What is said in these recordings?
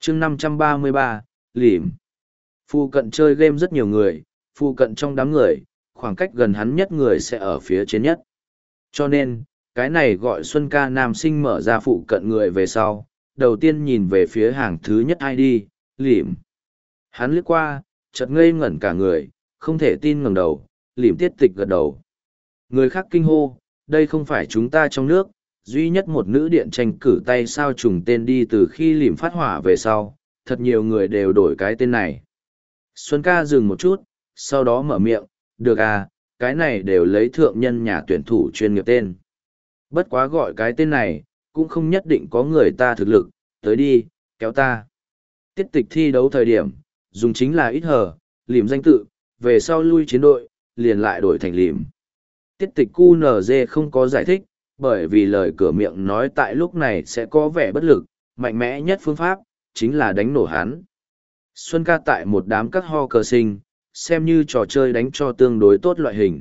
chương 533, lỉm. Phụ cận chơi game rất nhiều người, phụ cận trong đám người, khoảng cách gần hắn nhất người sẽ ở phía trên nhất. Cho nên, cái này gọi Xuân ca nam sinh mở ra phụ cận người về sau, đầu tiên nhìn về phía hàng thứ nhất ID, lỉm. Hắn liếc qua, chợt ngây ngẩn cả người, không thể tin ngẩng đầu, lỉm tiết tịch gật đầu. Người khác kinh hô, đây không phải chúng ta trong nước, duy nhất một nữ điện tranh cử tay sao trùng tên đi từ khi lỉm phát hỏa về sau, thật nhiều người đều đổi cái tên này. Xuân ca dừng một chút, sau đó mở miệng, được à, cái này đều lấy thượng nhân nhà tuyển thủ chuyên nghiệp tên. Bất quá gọi cái tên này, cũng không nhất định có người ta thực lực, tới đi, kéo ta. Tiết tịch thi đấu thời điểm, dùng chính là ít hờ, lỉm danh tự, về sau lui chiến đội, liền lại đổi thành lỉm. Tiết tịch QNZ không có giải thích, bởi vì lời cửa miệng nói tại lúc này sẽ có vẻ bất lực, mạnh mẽ nhất phương pháp, chính là đánh nổ hắn. Xuân ca tại một đám các ho cờ sinh, xem như trò chơi đánh cho tương đối tốt loại hình.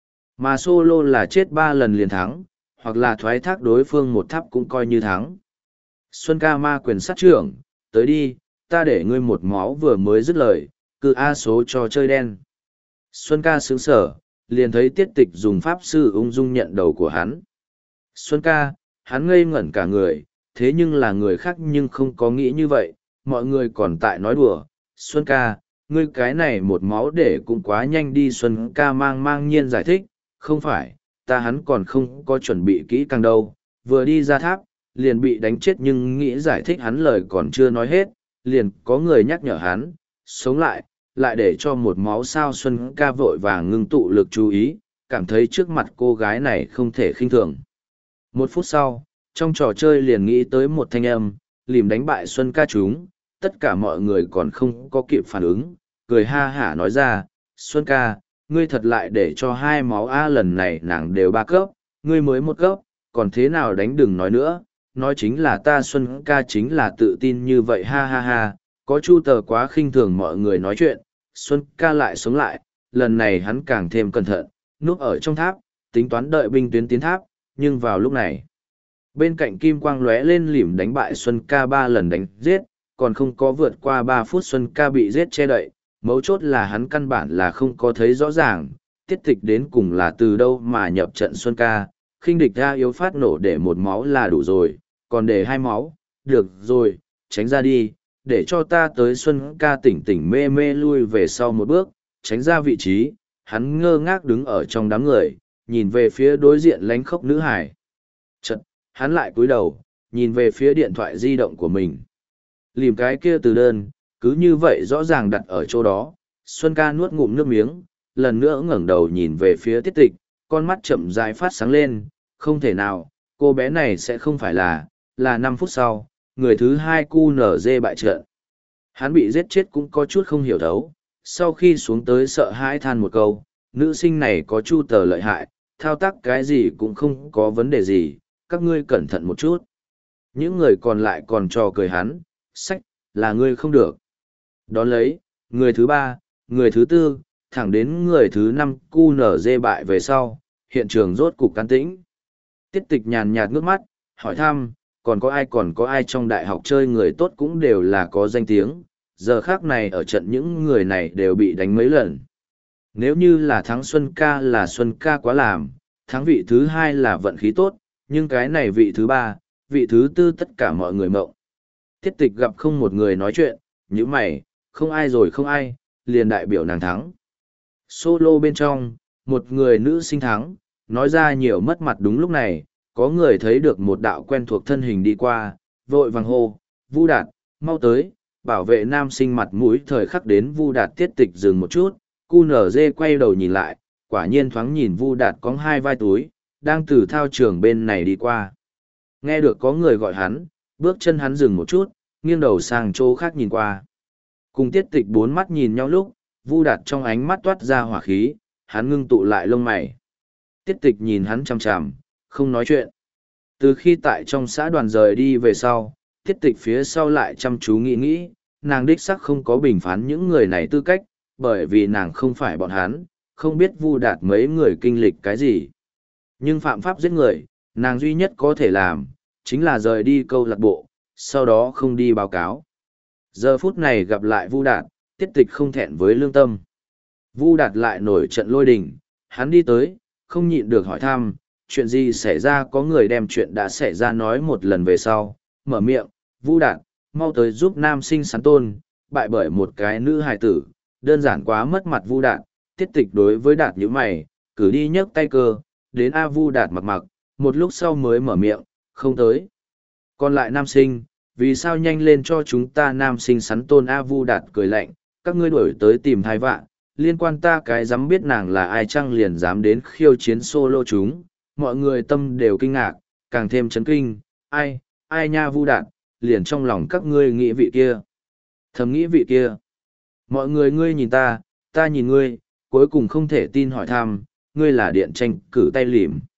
Mà solo là chết 3 lần liền thắng, hoặc là thoái thác đối phương một tháp cũng coi như thắng. Xuân ca ma quyền sát trưởng, tới đi, ta để ngươi một máu vừa mới dứt lời, cứ A số cho chơi đen. Xuân ca sướng sở, liền thấy tiết tịch dùng pháp sư ung dung nhận đầu của hắn. Xuân ca, hắn ngây ngẩn cả người, thế nhưng là người khác nhưng không có nghĩ như vậy, mọi người còn tại nói đùa. Xuân ca, ngươi cái này một máu để cũng quá nhanh đi. Xuân ca mang nhiên giải thích, không phải, ta hắn còn không có chuẩn bị kỹ càng đâu, vừa đi ra tháp, liền bị đánh chết nhưng nghĩ giải thích hắn lời còn chưa nói hết, liền có người nhắc nhở hắn, sống lại, lại để cho một máu sao. Xuân ca vội vàng ngưng tụ lực chú ý, cảm thấy trước mặt cô gái này không thể khinh thường. 1 phút sau, trong trò chơi liền nghĩ tới một thanh âm, lìm đánh bại Xuân ca chúng, tất cả mọi người còn không có kịp phản ứng, cười ha hả nói ra, Xuân ca, ngươi thật lại để cho 2 máu A, lần này nàng đều 3 cấp, ngươi mới 1 cấp, còn thế nào đánh đừng nói nữa, nói chính là ta. Xuân ca chính là tự tin như vậy, ha ha ha, có chu tờ quá khinh thường mọi người nói chuyện. Xuân ca lại sống lại, lần này hắn càng thêm cẩn thận, núp ở trong tháp, tính toán đợi binh tuyến tiến tháp, nhưng vào lúc này, bên cạnh kim quang lóe lên, lỉm đánh bại Xuân ca 3 lần đánh giết, còn không có vượt qua 3 phút Xuân ca bị giết che đậy, mấu chốt là hắn căn bản là không có thấy rõ ràng, tiết tịch đến cùng là từ đâu mà nhập trận. Xuân ca, khinh địch ra yếu phát nổ để 1 máu là đủ rồi, còn để 2 máu, được rồi, tránh ra đi, để cho ta tới. Xuân ca tỉnh tỉnh mê mê lui về sau một bước, tránh ra vị trí, hắn ngơ ngác đứng ở trong đám người, nhìn về phía đối diện lánh khóc nữ hải. Chật, hắn lại cúi đầu, nhìn về phía điện thoại di động của mình. Lìm cái kia từ đơn, cứ như vậy rõ ràng đặt ở chỗ đó. Xuân ca nuốt ngụm nước miếng, lần nữa ngẩng đầu nhìn về phía tiết tịch, con mắt chậm rãi phát sáng lên, không thể nào, cô bé này sẽ không phải là 5 phút sau, người thứ 2 QNZ bại trận. Hắn bị giết chết cũng có chút không hiểu thấu, sau khi xuống tới sợ hãi than một câu, nữ sinh này có chu tờ lợi hại, thao tác cái gì cũng không có vấn đề gì, các ngươi cẩn thận một chút. Những người còn lại còn trò cười hắn, sách, là ngươi không được. Đón lấy, người thứ 3, người thứ 4, thẳng đến người thứ 5 QNZ bại về sau, hiện trường rốt cục can tĩnh. Tiết tịch nhàn nhạt ngước mắt, hỏi thăm, còn có ai trong đại học chơi người tốt cũng đều là có danh tiếng, giờ khác này ở trận những người này đều bị đánh mấy lần. Nếu như là thắng Xuân ca là Xuân ca quá làm, thắng vị thứ 2 là vận khí tốt, nhưng cái này vị thứ 3, vị thứ 4 tất cả mọi người mộng. Tiết tịch gặp không một người nói chuyện, như mày, không ai rồi không ai, liền đại biểu nàng thắng. Solo bên trong, một người nữ sinh thắng, nói ra nhiều mất mặt. Đúng lúc này, có người thấy được một đạo quen thuộc thân hình đi qua, vội vàng hô, Vu Đạt, mau tới, bảo vệ nam sinh mặt mũi. Thời khắc đến Vu Đạt, tiết tịch dừng một chút, QNZ quay đầu nhìn lại, quả nhiên thoáng nhìn Vu Đạt có 2 vai túi, đang từ thao trường bên này đi qua. Nghe được có người gọi hắn, bước chân hắn dừng một chút, nghiêng đầu sang chỗ khác nhìn qua. Cùng tiết tịch 4 mắt nhìn nhau lúc, Vu Đạt trong ánh mắt toát ra hỏa khí, hắn ngưng tụ lại lông mày. Tiết tịch nhìn hắn chằm chằm, không nói chuyện. Từ khi tại trong xã đoàn rời đi về sau, tiết tịch phía sau lại chăm chú nghĩ, nàng đích sắc không có bình phán những người này tư cách, bởi vì nàng không phải bọn hắn, không biết Vu Đạt mấy người kinh lịch cái gì. Nhưng phạm pháp giết người, nàng duy nhất có thể làm, chính là rời đi câu lạc bộ, sau đó không đi báo cáo. Giờ phút này gặp lại Vu Đạt, Tiết Tịch không thẹn với lương tâm. Vu Đạt lại nổi trận lôi đình, hắn đi tới, không nhịn được hỏi thăm, chuyện gì xảy ra, có người đem chuyện đã xảy ra nói một lần về sau, mở miệng, Vu Đạt, mau tới giúp nam sinh sắn tôn, bại bởi một cái nữ hài tử, đơn giản quá mất mặt Vu Đạt. Tiết Tịch đối với Đạt như mày, cử đi nhấc tay cơ, đến A Vu Đạt mặc mặc, một lúc sau mới mở miệng, không tới. Còn lại nam sinh, vì sao nhanh lên cho chúng ta nam sinh sắn tôn? A Vu Đạt cười lạnh, các ngươi đuổi tới tìm thai vạn, liên quan ta cái dám biết nàng là ai chăng liền dám đến khiêu chiến solo chúng. Mọi người tâm đều kinh ngạc, càng thêm chấn kinh, ai nha Vu Đạt, liền trong lòng các ngươi nghĩ vị kia. Thầm nghĩ vị kia. Mọi người ngươi nhìn ta nhìn ngươi, cuối cùng không thể tin hỏi thăm, ngươi là điện tranh cử tay lìm.